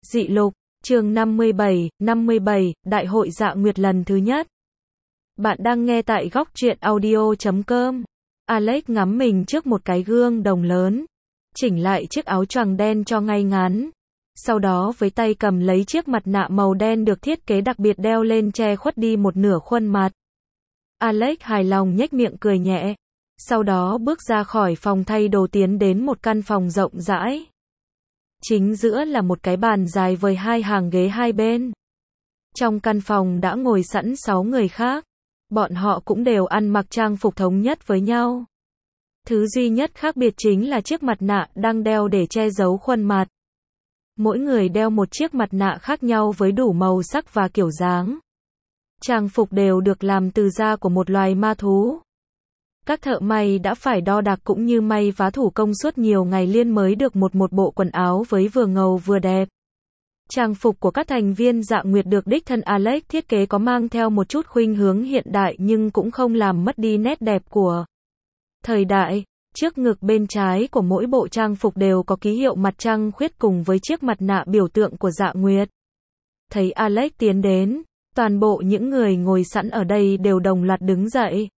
Dị lục, chương 57, Đại hội Dạ Nguyệt lần thứ nhất. Bạn đang nghe tại góc truyện audio.com. Alex ngắm mình trước một cái gương đồng lớn, chỉnh lại chiếc áo choàng đen cho ngay ngắn. Sau đó với tay cầm lấy chiếc mặt nạ màu đen được thiết kế đặc biệt đeo lên che khuất đi một nửa khuôn mặt. Alex hài lòng nhếch miệng cười nhẹ. Sau đó bước ra khỏi phòng thay đồ tiến đến một căn phòng rộng rãi. Chính giữa là một cái bàn dài với hai hàng ghế hai bên. Trong căn phòng đã ngồi sẵn 6 người khác. Bọn họ cũng đều ăn mặc trang phục thống nhất với nhau. Thứ duy nhất khác biệt chính là chiếc mặt nạ đang đeo để che giấu khuôn mặt. Mỗi người đeo một chiếc mặt nạ khác nhau với đủ màu sắc và kiểu dáng. Trang phục đều được làm từ da của một loài ma thú. Các thợ may đã phải đo đạc cũng như may vá thủ công suốt nhiều ngày liên mới được một bộ quần áo với vừa ngầu vừa đẹp. Trang phục của các thành viên Dạ Nguyệt được đích thân Alex thiết kế có mang theo một chút khuynh hướng hiện đại nhưng cũng không làm mất đi nét đẹp của thời đại. Trước ngực bên trái của mỗi bộ trang phục đều có ký hiệu mặt trăng khuyết cùng với chiếc mặt nạ biểu tượng của Dạ Nguyệt. Thấy Alex tiến đến, toàn bộ những người ngồi sẵn ở đây đều đồng loạt đứng dậy.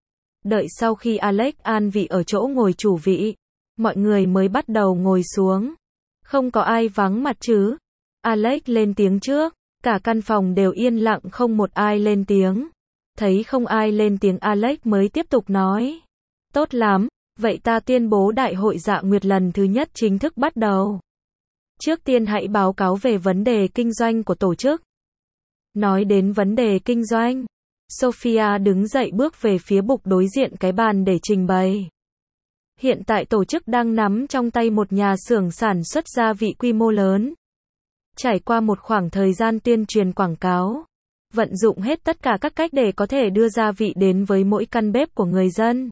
Đợi sau khi Alex an vị ở chỗ ngồi chủ vị, mọi người mới bắt đầu ngồi xuống. Không có ai vắng mặt chứ? Alex lên tiếng trước, cả căn phòng đều yên lặng không một ai lên tiếng. Thấy không ai lên tiếng Alex mới tiếp tục nói. Tốt lắm, vậy ta tuyên bố Đại hội Dạ Nguyệt lần thứ nhất chính thức bắt đầu. Trước tiên hãy báo cáo về vấn đề kinh doanh của tổ chức. Nói đến vấn đề kinh doanh, Sophia đứng dậy bước về phía bục đối diện cái bàn để trình bày. Hiện tại tổ chức đang nắm trong tay một nhà xưởng sản xuất gia vị quy mô lớn. Trải qua một khoảng thời gian tuyên truyền quảng cáo, vận dụng hết tất cả các cách để có thể đưa gia vị đến với mỗi căn bếp của người dân.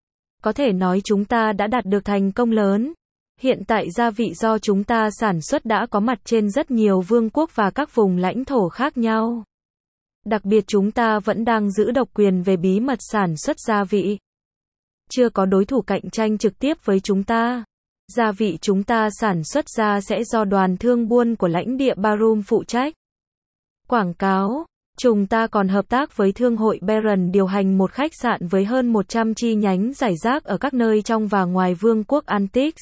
Có thể nói chúng ta đã đạt được thành công lớn. Hiện tại gia vị do chúng ta sản xuất đã có mặt trên rất nhiều vương quốc và các vùng lãnh thổ khác nhau. Đặc biệt chúng ta vẫn đang giữ độc quyền về bí mật sản xuất gia vị. Chưa có đối thủ cạnh tranh trực tiếp với chúng ta. Gia vị chúng ta sản xuất ra sẽ do đoàn thương buôn của lãnh địa Barum phụ trách. Quảng cáo, chúng ta còn hợp tác với thương hội Baron điều hành một khách sạn với hơn 100 chi nhánh rải rác ở các nơi trong và ngoài vương quốc Antix.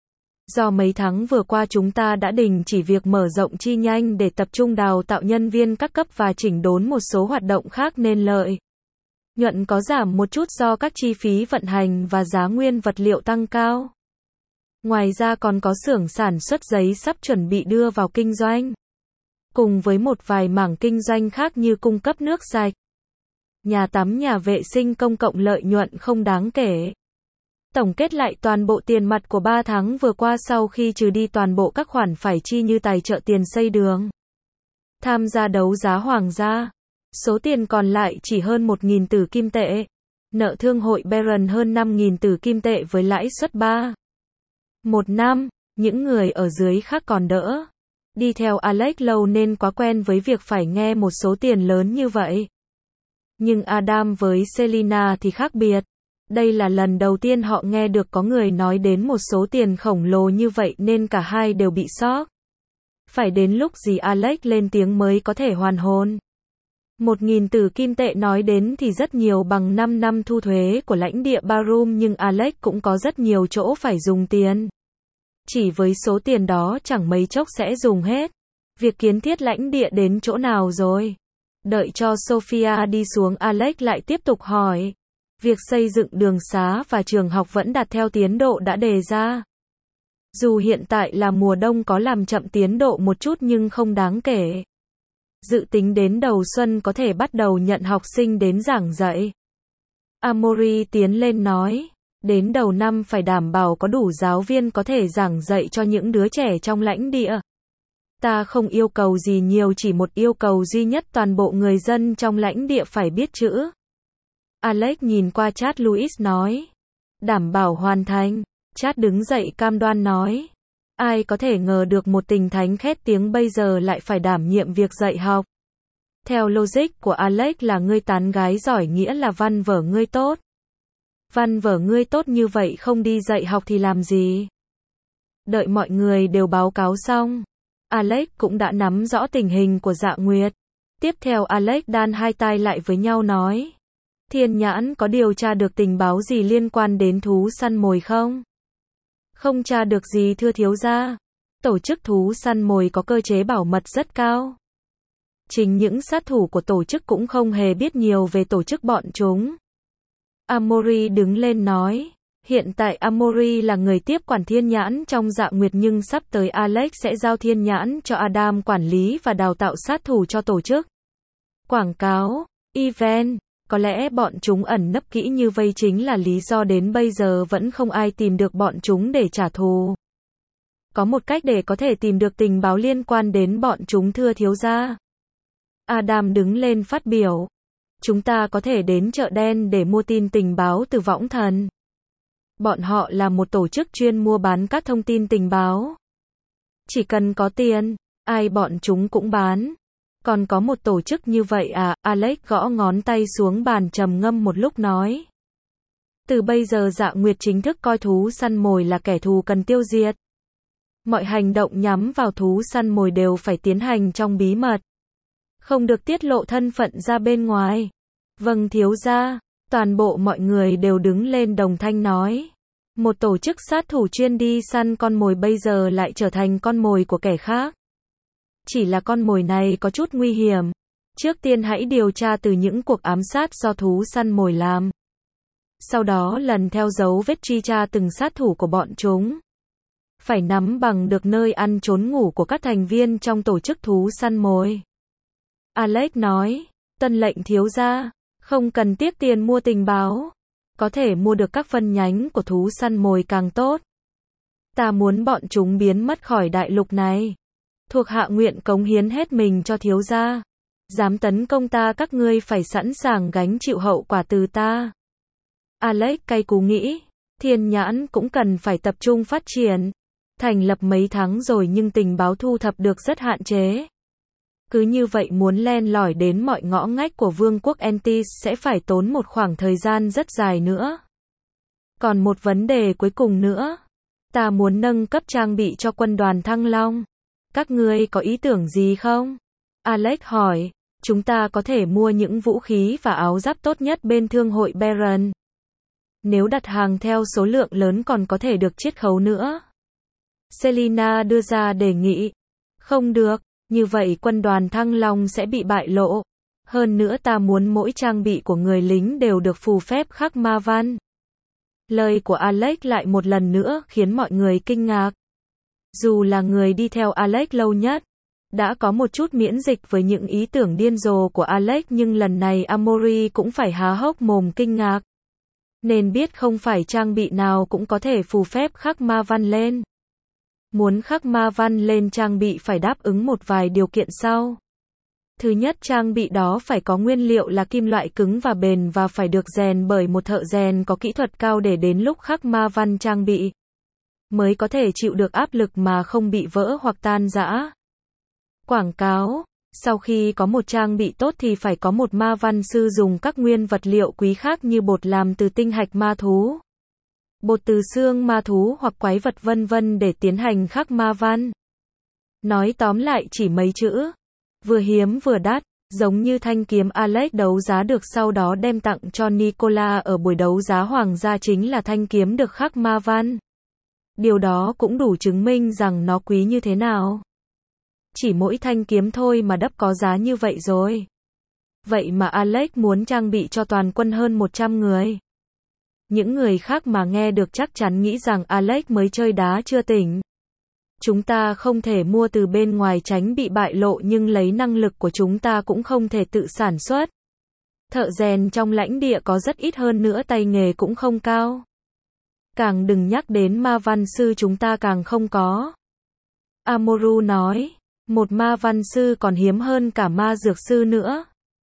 Do mấy tháng vừa qua chúng ta đã đình chỉ việc mở rộng chi nhánh để tập trung đào tạo nhân viên các cấp và chỉnh đốn một số hoạt động khác nên lợi nhuận có giảm một chút do các chi phí vận hành và giá nguyên vật liệu tăng cao. Ngoài ra còn có xưởng sản xuất giấy sắp chuẩn bị đưa vào kinh doanh. Cùng với một vài mảng kinh doanh khác như cung cấp nước sạch, nhà tắm, nhà vệ sinh công cộng, lợi nhuận không đáng kể. Tổng kết lại toàn bộ tiền mặt của 3 tháng vừa qua sau khi trừ đi toàn bộ các khoản phải chi như tài trợ tiền xây đường, tham gia đấu giá hoàng gia, số tiền còn lại chỉ hơn 1.000 tử kim tệ. Nợ thương hội Baron hơn 5.000 tử kim tệ với lãi suất 1 năm. Những người ở dưới khác còn đỡ. Đi theo Alex lâu nên quá quen với việc phải nghe một số tiền lớn như vậy. Nhưng Adam với Selina thì khác biệt. Đây là lần đầu tiên họ nghe được có người nói đến một số tiền khổng lồ như vậy nên cả hai đều bị sốc. Phải đến lúc gì Alex lên tiếng mới có thể hoàn hồn. 1.000 tử kim tệ nói đến thì rất nhiều, bằng 5 năm thu thuế của lãnh địa Barum, nhưng Alex cũng có rất nhiều chỗ phải dùng tiền. Chỉ với số tiền đó chẳng mấy chốc sẽ dùng hết. Việc kiến thiết lãnh địa đến chỗ nào rồi? Đợi cho Sophia đi xuống Alex lại tiếp tục hỏi. Việc xây dựng đường xá và trường học vẫn đạt theo tiến độ đã đề ra. Dù hiện tại là mùa đông có làm chậm tiến độ một chút nhưng không đáng kể. Dự tính đến đầu xuân có thể bắt đầu nhận học sinh đến giảng dạy. Amory tiến lên nói. Đến đầu năm phải đảm bảo có đủ giáo viên có thể giảng dạy cho những đứa trẻ trong lãnh địa. Ta không yêu cầu gì nhiều, chỉ một yêu cầu duy nhất, toàn bộ người dân trong lãnh địa phải biết chữ. Alex nhìn qua Chad Louis nói. Đảm bảo hoàn thành. Chad đứng dậy cam đoan nói. Ai có thể ngờ được một tình thánh khét tiếng bây giờ lại phải đảm nhiệm việc dạy học. Theo logic của Alex là ngươi tán gái giỏi nghĩa là văn vở ngươi tốt. Văn vở ngươi tốt như vậy không đi dạy học thì làm gì? Đợi mọi người đều báo cáo xong, Alex cũng đã nắm rõ tình hình của Dạ Nguyệt. Tiếp theo Alex đan hai tai lại với nhau nói. Thiên Nhãn có điều tra được tình báo gì liên quan đến thú săn mồi không? Không tra được gì thưa thiếu gia. Tổ chức thú săn mồi có cơ chế bảo mật rất cao. Chính những sát thủ của tổ chức cũng không hề biết nhiều về tổ chức bọn chúng. Amory đứng lên nói. Hiện tại Amory là người tiếp quản Thiên Nhãn trong Dạ Nguyệt nhưng sắp tới Alex sẽ giao Thiên Nhãn cho Adam quản lý và đào tạo sát thủ cho tổ chức. Quảng cáo, event, có lẽ bọn chúng ẩn nấp kỹ như vây chính là lý do đến bây giờ vẫn không ai tìm được bọn chúng để trả thù. Có một cách để có thể tìm được tình báo liên quan đến bọn chúng thưa thiếu gia. Adam đứng lên phát biểu. Chúng ta có thể đến chợ đen để mua tin tình báo từ võng thần. Bọn họ là một tổ chức chuyên mua bán các thông tin tình báo. Chỉ cần có tiền, ai bọn chúng cũng bán. Còn có một tổ chức như vậy à? Alex gõ ngón tay xuống bàn trầm ngâm một lúc nói. Từ bây giờ Dạ Nguyệt chính thức coi thú săn mồi là kẻ thù cần tiêu diệt. Mọi hành động nhắm vào thú săn mồi đều phải tiến hành trong bí mật. Không được tiết lộ thân phận ra bên ngoài. Vâng thiếu gia. Toàn bộ mọi người đều đứng lên đồng thanh nói. Một tổ chức sát thủ chuyên đi săn con mồi bây giờ lại trở thành con mồi của kẻ khác. Chỉ là con mồi này có chút nguy hiểm. Trước tiên hãy điều tra từ những cuộc ám sát do thú săn mồi làm. Sau đó lần theo dấu vết truy tra từng sát thủ của bọn chúng. Phải nắm bằng được nơi ăn trốn ngủ của các thành viên trong tổ chức thú săn mồi. Alex nói, tuân lệnh thiếu gia, không cần tiếc tiền mua tình báo. Có thể mua được các phân nhánh của thú săn mồi càng tốt. Ta muốn bọn chúng biến mất khỏi đại lục này. Thuộc hạ nguyện cống hiến hết mình cho thiếu gia. Dám tấn công ta các ngươi phải sẵn sàng gánh chịu hậu quả từ ta. Alex cay cú nghĩ, Thiên Nhãn cũng cần phải tập trung phát triển. Thành lập mấy tháng rồi nhưng tình báo thu thập được rất hạn chế. Cứ như vậy muốn len lỏi đến mọi ngõ ngách của vương quốc Entis sẽ phải tốn một khoảng thời gian rất dài nữa. Còn một vấn đề cuối cùng nữa. Ta muốn nâng cấp trang bị cho quân đoàn Thăng Long. Các ngươi có ý tưởng gì không? Alex hỏi. Chúng ta có thể mua những vũ khí và áo giáp tốt nhất bên thương hội Baron. Nếu đặt hàng theo số lượng lớn còn có thể được chiết khấu nữa. Selina đưa ra đề nghị. Không được, như vậy quân đoàn Thăng Long sẽ bị bại lộ. Hơn nữa ta muốn mỗi trang bị của người lính đều được phù phép khắc ma văn. Lời của Alex lại một lần nữa khiến mọi người kinh ngạc. Dù là người đi theo Alex lâu nhất, đã có một chút miễn dịch với những ý tưởng điên rồ của Alex nhưng lần này Amory cũng phải há hốc mồm kinh ngạc. Nên biết không phải trang bị nào cũng có thể phù phép khắc ma văn lên. Muốn khắc ma văn lên trang bị phải đáp ứng một vài điều kiện sau. Thứ nhất, trang bị đó phải có nguyên liệu là kim loại cứng và bền và phải được rèn bởi một thợ rèn có kỹ thuật cao để đến lúc khắc ma văn trang bị mới có thể chịu được áp lực mà không bị vỡ hoặc tan rã. Quảng cáo. Sau khi có một trang bị tốt thì phải có một ma văn sư dùng các nguyên vật liệu quý khác như bột làm từ tinh hạch ma thú, bột từ xương ma thú hoặc quái vật vân vân để tiến hành khắc ma văn. Nói tóm lại chỉ mấy chữ. Vừa hiếm vừa đắt, giống như thanh kiếm Alex đấu giá được sau đó đem tặng cho Nicola ở buổi đấu giá hoàng gia chính là thanh kiếm được khắc ma văn. Điều đó cũng đủ chứng minh rằng nó quý như thế nào. Chỉ mỗi thanh kiếm thôi mà đắp có giá như vậy rồi. Vậy mà Alex muốn trang bị cho toàn quân hơn 100 người. Những người khác mà nghe được chắc chắn nghĩ rằng Alex mới chơi đá chưa tỉnh. Chúng ta không thể mua từ bên ngoài tránh bị bại lộ nhưng lấy năng lực của chúng ta cũng không thể tự sản xuất. Thợ rèn trong lãnh địa có rất ít hơn nữa tay nghề cũng không cao. Càng đừng nhắc đến ma văn sư chúng ta càng không có. Amoru nói, một ma văn sư còn hiếm hơn cả ma dược sư nữa.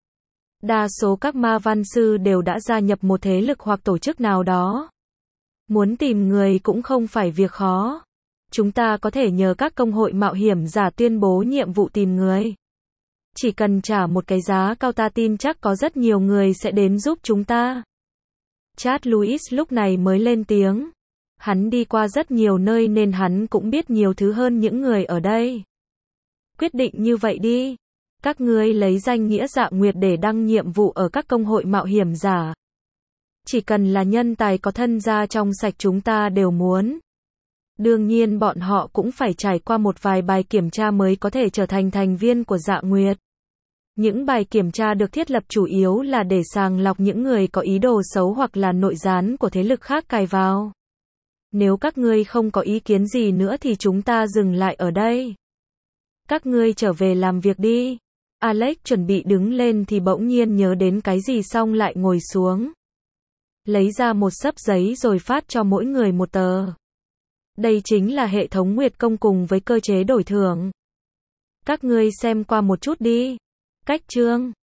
Đa số các ma văn sư đều đã gia nhập một thế lực hoặc tổ chức nào đó. Muốn tìm người cũng không phải việc khó. Chúng ta có thể nhờ các công hội mạo hiểm giả tuyên bố nhiệm vụ tìm người. Chỉ cần trả một cái giá cao ta tin chắc có rất nhiều người sẽ đến giúp chúng ta. Chad Louis lúc này mới lên tiếng. Hắn đi qua rất nhiều nơi nên hắn cũng biết nhiều thứ hơn những người ở đây. Quyết định như vậy đi. Các ngươi lấy danh nghĩa Dạ Nguyệt để đăng nhiệm vụ ở các công hội mạo hiểm giả. Chỉ cần là nhân tài có thân gia trong sạch chúng ta đều muốn. Đương nhiên bọn họ cũng phải trải qua một vài bài kiểm tra mới có thể trở thành thành viên của Dạ Nguyệt. Những bài kiểm tra được thiết lập chủ yếu là để sàng lọc những người có ý đồ xấu hoặc là nội gián của thế lực khác cài vào. Nếu các ngươi không có ý kiến gì nữa thì chúng ta dừng lại ở đây. Các ngươi trở về làm việc đi. Alex chuẩn bị đứng lên thì bỗng nhiên nhớ đến cái gì xong lại ngồi xuống. Lấy ra một xấp giấy rồi phát cho mỗi người một tờ. Đây chính là hệ thống Nguyệt Công cùng với cơ chế đổi thưởng. Các ngươi xem qua một chút đi. Cách chương